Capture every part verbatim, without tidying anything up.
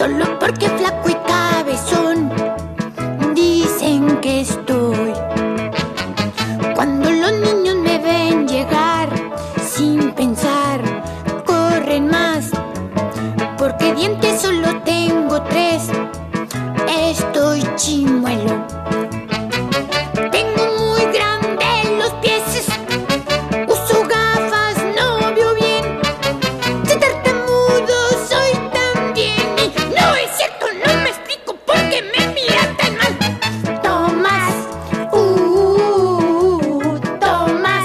Solo porque flaco y cabezón dicen que estoy. Cuando los niños me ven llegar sin pensar, corren más, porque dientes solo tengo tres. Estoy chimuelo. Tengo muy grandes los pies, uso gafas, no veo bien. Soy tartamudo, soy también. Y no es cierto, no me explico por qué me miran tan mal. Tomás, uh, Tomás,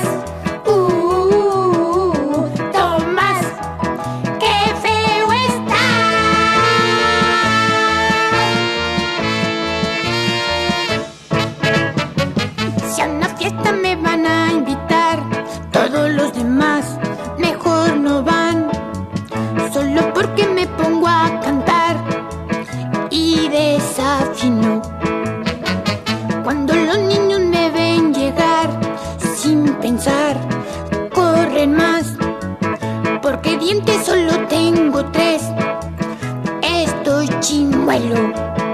uh, Tomás, qué feo estás. Si a una fiesta me van a invitar, todos los demás mejor no van. Solo porque me pongo a cantar y desafino. Cuando los niños me ven llegar sin pensar, corren más, porque dientes solo tengo tres. Estoy chimuelo.